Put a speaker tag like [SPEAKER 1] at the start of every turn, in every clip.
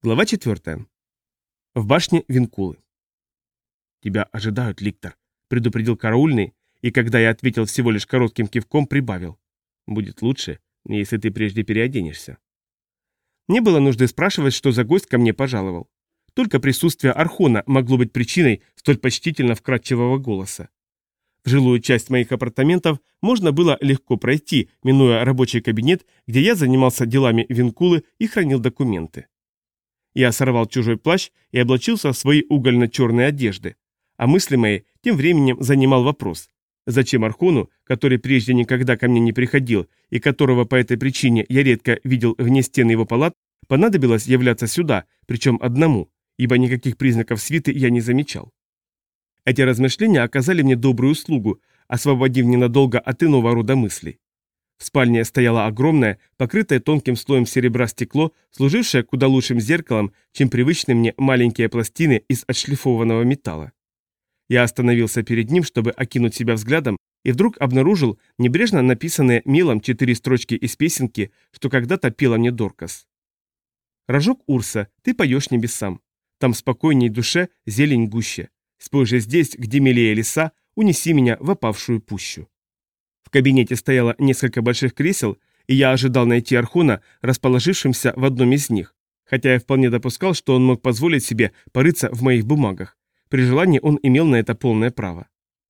[SPEAKER 1] Глава 4. В башне Винкулы. «Тебя ожидают, Ликтор», — предупредил караульный, и когда я ответил всего лишь коротким кивком, прибавил. «Будет лучше, если ты прежде переоденешься». Не было нужды спрашивать, что за гость ко мне пожаловал. Только присутствие Архона могло быть причиной столь почтительно вкрадчивого голоса. В жилую часть моих апартаментов можно было легко пройти, минуя рабочий кабинет, где я занимался делами Винкулы и хранил документы. Я сорвал чужой плащ и облачился в свои угольно-черные одежды, а мысли мои тем временем занимал вопрос, зачем Архону, который прежде никогда ко мне не приходил и которого по этой причине я редко видел вне стен его палат, понадобилось являться сюда, причем одному, ибо никаких признаков свиты я не замечал. Эти размышления оказали мне добрую услугу, освободив ненадолго от иного рода мыслей. В спальне стояло огромное, покрытое тонким слоем серебра стекло, служившее куда лучшим зеркалом, чем привычные мне маленькие пластины из отшлифованного металла. Я остановился перед ним, чтобы окинуть себя взглядом, и вдруг обнаружил небрежно написанные мелом 4 строчки из песенки, что когда-то пела мне Доркас. «Рожок Урса, ты поешь небесам. Там спокойней душе, зелень гуще. Спой же здесь, где милее леса, унеси меня в опавшую пущу». В кабинете стояло несколько больших кресел, и я ожидал найти Архона, расположившимся в одном из них, хотя я вполне допускал, что он мог позволить себе порыться в моих бумагах. При желании он имел на это полное право.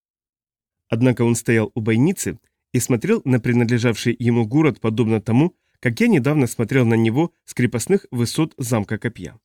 [SPEAKER 1] Однако он стоял у бойницы и смотрел на принадлежавший ему город подобно тому, как я недавно смотрел на него с крепостных высот замка Копья.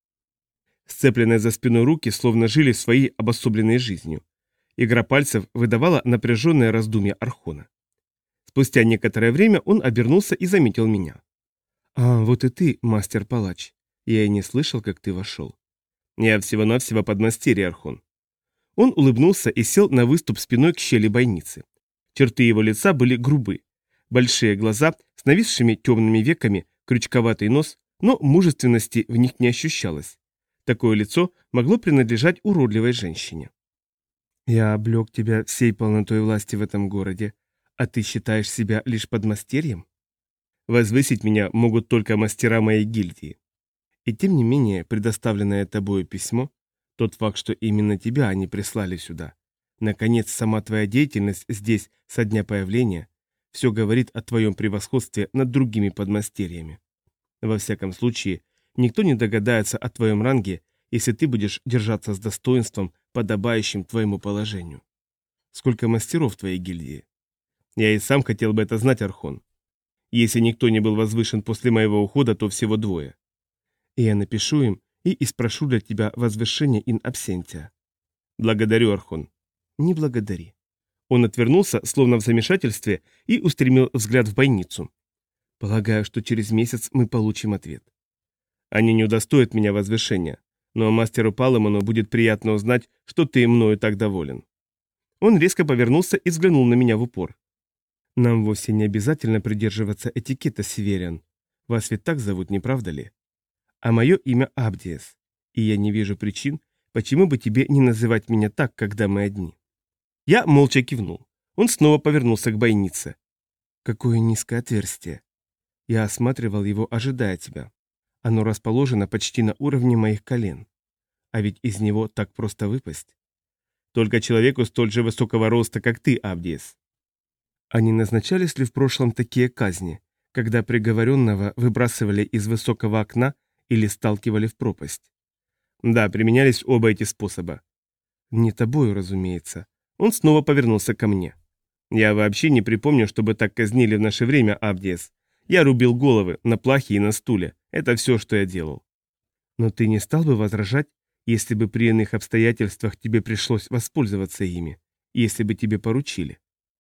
[SPEAKER 1] Сцепленные за спиной руки словно жили своей обособленной жизнью. Игра пальцев выдавала напряженное раздумье Архона. Спустя некоторое время он обернулся и заметил меня. «А, вот и ты, мастер-палач. Я и не слышал, как ты вошел». «Я всего-навсего подмастерье, Архон». Он улыбнулся и сел на выступ спиной к щели бойницы. Черты его лица были грубы. Большие глаза с нависшими темными веками, крючковатый нос, но мужественности в них не ощущалось. Такое лицо могло принадлежать уродливой женщине. «Я облег тебя всей полнотой власти в этом городе, а ты считаешь себя лишь подмастерьем? Возвысить меня могут только мастера моей гильдии. И тем не менее, предоставленное тобою письмо, тот факт, что именно тебя они прислали сюда, наконец, сама твоя деятельность здесь со дня появления, все говорит о твоем превосходстве над другими подмастерьями. Во всяком случае, никто не догадается о твоем ранге, если ты будешь держаться с достоинством, подобающим твоему положению. Сколько мастеров в твоей гильдии? Я и сам хотел бы это знать, Архон. Если никто не был возвышен после моего ухода, то всего 2. И я напишу им и спрошу для тебя возвышение ин абсентия. Благодарю, Архон. Не благодари. Он отвернулся, словно в замешательстве, и устремил взгляд в бойницу. Полагаю, что через месяц мы получим ответ. Они не удостоят меня возвышения, но мастеру Палемону будет приятно узнать, что ты мною так доволен. Он резко повернулся и взглянул на меня в упор. Нам вовсе не обязательно придерживаться этикета, Северян. Вас ведь так зовут, не правда ли? А мое имя Абдиес, и я не вижу причин, почему бы тебе не называть меня так, когда мы одни. Я молча кивнул. Он снова повернулся к бойнице. Какое низкое отверстие. Я осматривал его, ожидая тебя. Оно расположено почти на уровне моих колен. А ведь из него так просто выпасть. Только человеку столь же высокого роста, как ты, Абдиес. А не назначались ли в прошлом такие казни, когда приговоренного выбрасывали из высокого окна или сталкивали в пропасть? Да, применялись оба эти способа. Не тобою, разумеется. Он снова повернулся ко мне. Я вообще не припомню, чтобы так казнили в наше время, Абдиес. Я рубил головы на плахе и на стуле. Это все, что я делал. Но ты не стал бы возражать, если бы при иных обстоятельствах тебе пришлось воспользоваться ими, если бы тебе поручили?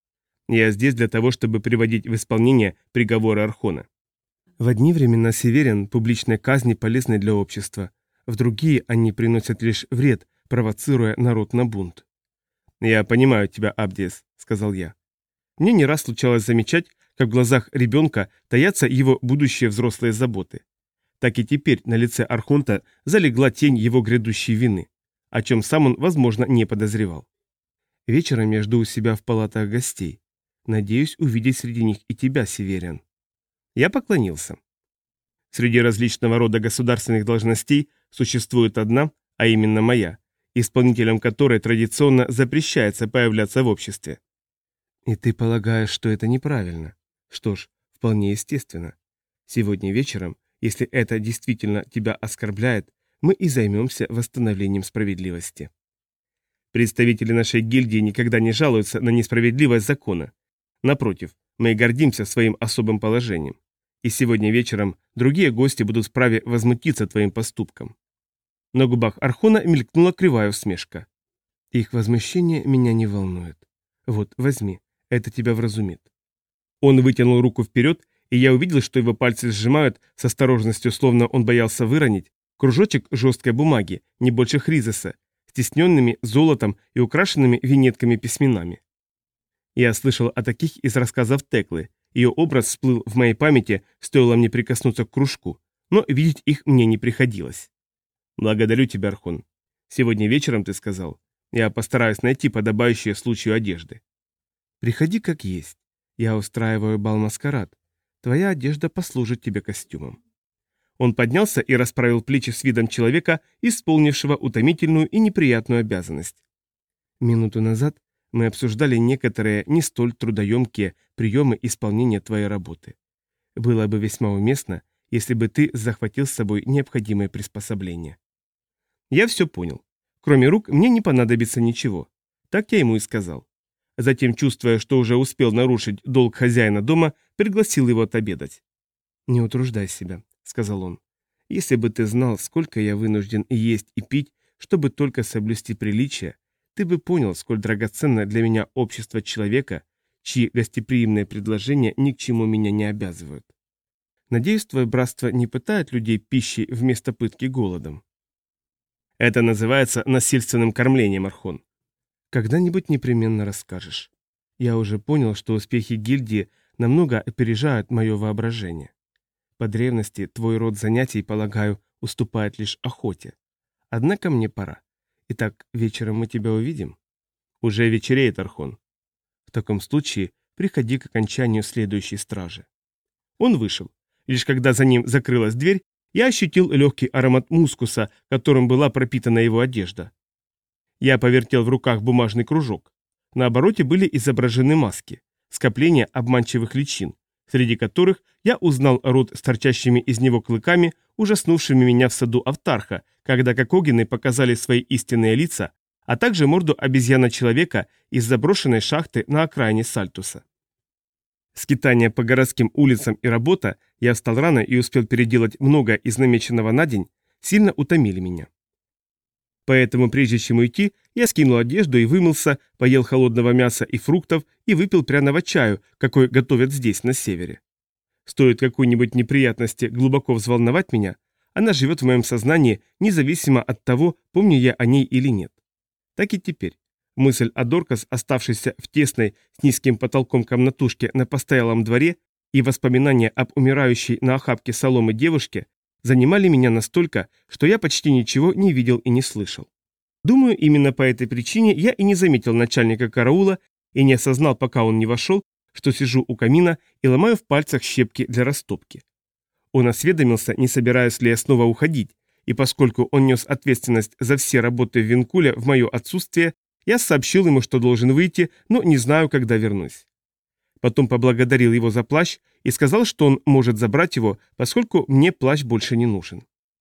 [SPEAKER 1] Я здесь для того, чтобы приводить в исполнение приговоры Архона. В одни времена, Северян, публичные казни полезны для общества, в другие они приносят лишь вред, провоцируя народ на бунт. «Я понимаю тебя, Абдиес», — сказал я. Мне не раз случалось замечать, как в глазах ребенка таятся его будущие взрослые заботы. Так и теперь на лице Архонта залегла тень его грядущей вины, о чем сам он, возможно, не подозревал. Вечером я жду у себя в палатах гостей. Надеюсь увидеть среди них и тебя, Северян. Я поклонился. Среди различного рода государственных должностей существует одна, а именно моя, исполнителям которой традиционно запрещается появляться в обществе. И ты полагаешь, что это неправильно? Что ж, вполне естественно. Сегодня вечером, если это действительно тебя оскорбляет, мы и займемся восстановлением справедливости. Представители нашей гильдии никогда не жалуются на несправедливость закона. Напротив, мы гордимся своим особым положением. И сегодня вечером другие гости будут вправе возмутиться твоим поступком. На губах Архона мелькнула кривая усмешка. Их возмущение меня не волнует. Вот, возьми, это тебя вразумит. Он вытянул руку вперед, и я увидел, что его пальцы сжимают с осторожностью, словно он боялся выронить, кружочек жесткой бумаги, не больше хризиса, стесненными золотом и украшенными винетками-письменами. Я слышал о таких из рассказов Теклы, ее образ всплыл в моей памяти, стоило мне прикоснуться к кружку, но видеть их мне не приходилось. Благодарю тебя, Архон. Сегодня вечером, ты сказал, я постараюсь найти подобающие случаю одежды. Приходи как есть. Я устраиваю бал-маскарад. Твоя одежда послужит тебе костюмом. Он поднялся и расправил плечи с видом человека, исполнившего утомительную и неприятную обязанность. Минуту назад мы обсуждали некоторые не столь трудоемкие приемы исполнения твоей работы. Было бы весьма уместно, если бы ты захватил с собой необходимые приспособления. Я все понял. Кроме рук мне не понадобится ничего. Так я ему и сказал. Затем, чувствуя, что уже успел нарушить долг хозяина дома, пригласил его отобедать. «Не утруждай себя», — сказал он. «Если бы ты знал, сколько я вынужден и есть, и пить, чтобы только соблюсти приличие, ты бы понял, сколь драгоценно для меня общество человека, чьи гостеприимные предложения ни к чему меня не обязывают. Надеюсь, твое братство не пытает людей пищей вместо пытки голодом». «Это называется насильственным кормлением, Архон». «Когда-нибудь непременно расскажешь. Я уже понял, что успехи гильдии намного опережают мое воображение. По древности твой род занятий, полагаю, уступает лишь охоте. Однако мне пора. Итак, вечером мы тебя увидим?» «Уже вечереет, Архон». «В таком случае приходи к окончанию следующей стражи». Он вышел. Лишь когда за ним закрылась дверь, я ощутил легкий аромат мускуса, которым была пропитана его одежда. Я повертел в руках бумажный кружок. На обороте были изображены маски, скопления обманчивых личин, среди которых я узнал рот с торчащими из него клыками, ужаснувшими меня в саду Автарха, когда кокогины показали свои истинные лица, а также морду обезьяна-человека из заброшенной шахты на окраине Сальтуса. Скитания по городским улицам и работа, я встал рано и успел переделать многое из намеченного на день, сильно утомили меня. Поэтому, прежде чем уйти, я скинул одежду и вымылся, поел холодного мяса и фруктов и выпил пряного чаю, какой готовят здесь, на севере. Стоит какой-нибудь неприятности глубоко взволновать меня, она живет в моем сознании, независимо от того, помню я о ней или нет. Так и теперь. Мысль о Доркас, оставшейся в тесной с низким потолком комнатушке на постоялом дворе, и воспоминания об умирающей на охапке соломы девушке занимали меня настолько, что я почти ничего не видел и не слышал. Думаю, именно по этой причине я и не заметил начальника караула и не осознал, пока он не вошел, что сижу у камина и ломаю в пальцах щепки для растопки. Он осведомился, не собираюсь ли я снова уходить, и поскольку он нес ответственность за все работы в Винкуле в мое отсутствие, я сообщил ему, что должен выйти, но не знаю, когда вернусь. Потом поблагодарил его за плащ и сказал, что он может забрать его, поскольку мне плащ больше не нужен.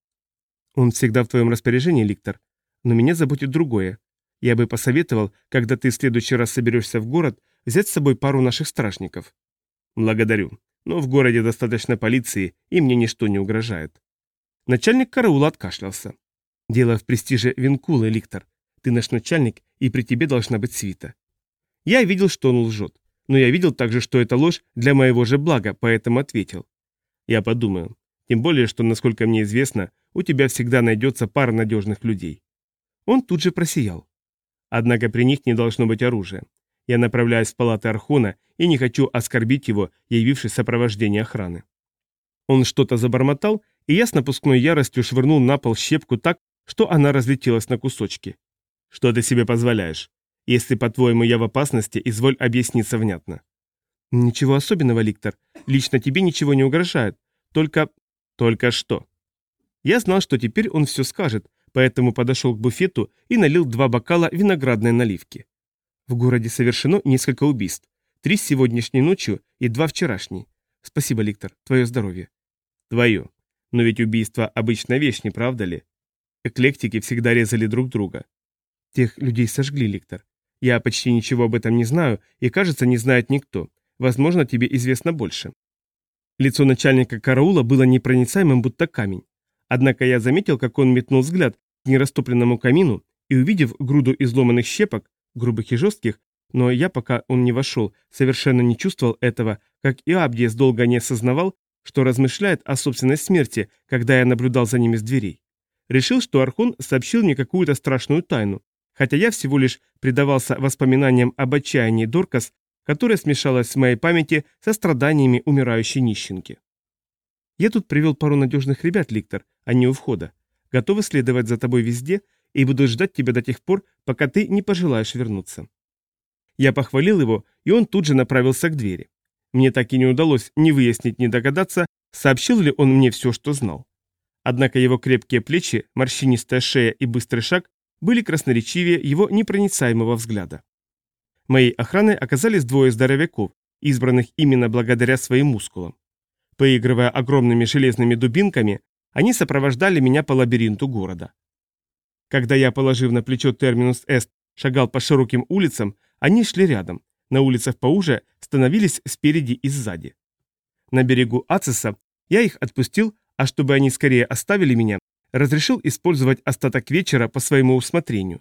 [SPEAKER 1] Он всегда в твоем распоряжении, Ликтор, но меня заботит другое. Я бы посоветовал, когда ты в следующий раз соберешься в город, взять с собой пару наших стражников. Благодарю, но в городе достаточно полиции, и мне ничто не угрожает. Начальник караула откашлялся. Дело в престиже Винкулы, Ликтор. Ты наш начальник, и при тебе должна быть свита. Я видел, что он лжет, но я видел также, что это ложь для моего же блага, поэтому ответил. Я подумаю. Тем более, что, насколько мне известно, у тебя всегда найдется пара надежных людей. Он тут же просиял. Однако при них не должно быть оружия. Я направляюсь в палаты Архона и не хочу оскорбить его, явившись в сопровождении охраны. Он что-то забормотал, и я с напускной яростью швырнул на пол щепку так, что она разлетелась на кусочки. Что ты себе позволяешь? Если, по-твоему, я в опасности, изволь объясниться внятно. Ничего особенного, Ликтор. Лично тебе ничего не угрожает. Только Только что. Я знал, что теперь он все скажет, поэтому подошел к буфету и налил 2 бокала виноградной наливки. В городе совершено несколько убийств. 3 сегодняшней ночью и 2 вчерашней. Спасибо, Ликтор, твое здоровье. Твое. Но ведь убийство обычная вещь, не правда ли? Эклектики всегда резали друг друга. Тех людей сожгли, Ликтор. Я почти ничего об этом не знаю, и, кажется, не знает никто. Возможно, тебе известно больше. Лицо начальника караула было непроницаемым, будто камень. Однако я заметил, как он метнул взгляд к нерастопленному камину и, увидев груду изломанных щепок, грубых и жестких, но я, пока он не вошел, совершенно не чувствовал этого, как и Абдиес долго не осознавал, что размышляет о собственной смерти, когда я наблюдал за ними с дверей. Решил, что Архон сообщил мне какую-то страшную тайну, хотя я всего лишь предавался воспоминаниям об отчаянии Доркас, которое смешалось в моей памяти со страданиями умирающей нищенки. Я тут привел пару надежных ребят, Ликтор, они у входа. Готовы следовать за тобой везде и буду ждать тебя до тех пор, пока ты не пожелаешь вернуться. Я похвалил его, и он тут же направился к двери. Мне так и не удалось ни выяснить, ни догадаться, сообщил ли он мне все, что знал. Однако его крепкие плечи, морщинистая шея и быстрый шаг были красноречивее его непроницаемого взгляда. Моей охраной оказались 2 здоровяков, избранных именно благодаря своим мускулам. Поигрывая огромными железными дубинками, они сопровождали меня по лабиринту города. Когда я, положив на плечо терминус эст, шагал по широким улицам, они шли рядом, на улицах поуже становились спереди и сзади. На берегу Ацеса я их отпустил, а чтобы они скорее оставили меня, разрешил использовать остаток вечера по своему усмотрению.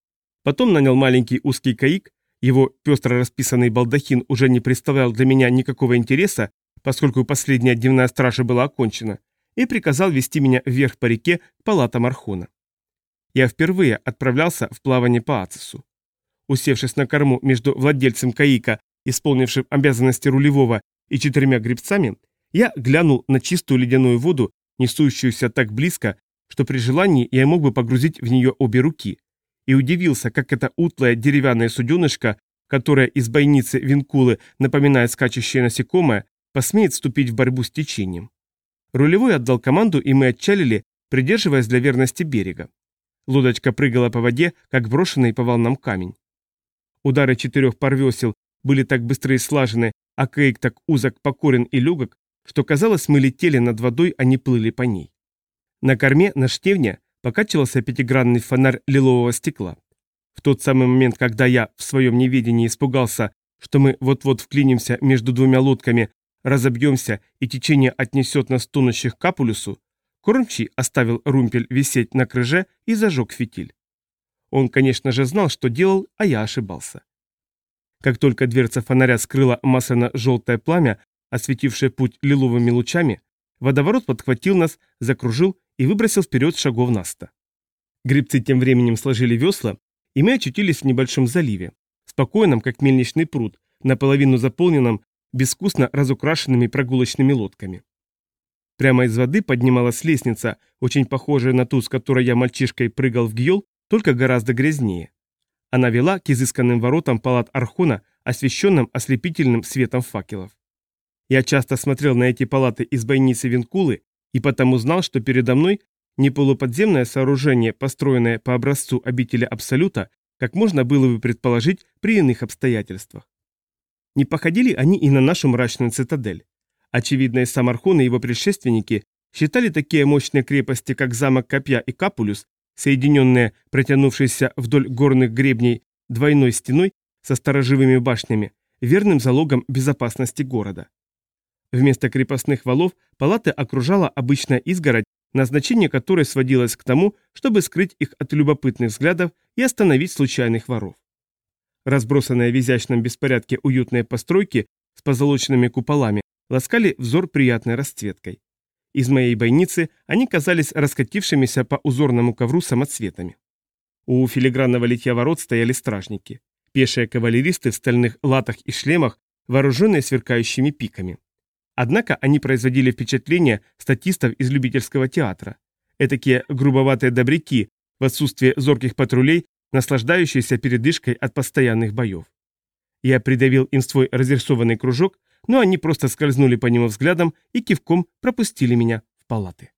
[SPEAKER 1] Потом нанял маленький узкий каик, его пестро расписанный балдахин уже не представлял для меня никакого интереса, поскольку последняя дневная стража была окончена, и приказал вести меня вверх по реке к палатам Архона. Я впервые отправлялся в плавание по Ацесу. Усевшись на корму между владельцем каика, исполнившим обязанности рулевого, и 4 гребцами, я глянул на чистую ледяную воду, несущуюся так близко, что при желании я мог бы погрузить в нее обе руки, и удивился, как это утлое деревянное суденышко, которое из бойницы Винкулы напоминает скачущее насекомое, посмеет вступить в борьбу с течением. Рулевой отдал команду, и мы отчалили, придерживаясь для верности берега. Лодочка прыгала по воде, как брошенный по волнам камень. Удары 4 пар весел были так быстры и слажены, а каик так узок, покорен и легок, что казалось, мы летели над водой, а не плыли по ней. На корме, на штевне, покачивался 5-гранный фонарь лилового стекла. В тот самый момент, когда я в своем неведении испугался, что мы вот-вот вклинимся между 2 лодками, разобьемся и течение отнесет нас тонущих к Апулюсу, кормчий оставил румпель висеть на крыже и зажег фитиль. Он, конечно же, знал, что делал, а я ошибался. Как только дверца фонаря скрыла масляно-желтое пламя, осветившее путь лиловыми лучами, водоворот подхватил нас, закружил и выбросил вперед шагов на 100. Гребцы тем временем сложили весла, и мы очутились в небольшом заливе, спокойном, как мельничный пруд, наполовину заполненном безвкусно разукрашенными прогулочными лодками. Прямо из воды поднималась лестница, очень похожая на ту, с которой я мальчишкой прыгал в Гьол, только гораздо грязнее. Она вела к изысканным воротам палат Архона, освещенным ослепительным светом факелов. Я часто смотрел на эти палаты из бойницы Винкулы и потому знал, что передо мной не полуподземное сооружение, построенное по образцу обители Абсолюта, как можно было бы предположить при иных обстоятельствах. Не походили они и на нашу мрачную цитадель. Очевидно, и сам Архон и его предшественники считали такие мощные крепости, как замок Копья и Капулюс, соединенные, протянувшиеся вдоль горных гребней двойной стеной со сторожевыми башнями, верным залогом безопасности города. Вместо крепостных валов палаты окружала обычная изгородь, назначение которой сводилось к тому, чтобы скрыть их от любопытных взглядов и остановить случайных воров. Разбросанные в изящном беспорядке уютные постройки с позолоченными куполами ласкали взор приятной расцветкой. Из моей бойницы они казались раскатившимися по узорному ковру самоцветами. У филигранного литья ворот стояли стражники. Пешие кавалеристы в стальных латах и шлемах, вооруженные сверкающими пиками. Однако они производили впечатление статистов из любительского театра. Этакие грубоватые добряки, в отсутствие зорких патрулей, наслаждающиеся передышкой от постоянных боев. Я придавил им свой разрисованный кружок, но они просто скользнули по нему взглядом и кивком пропустили меня в палаты.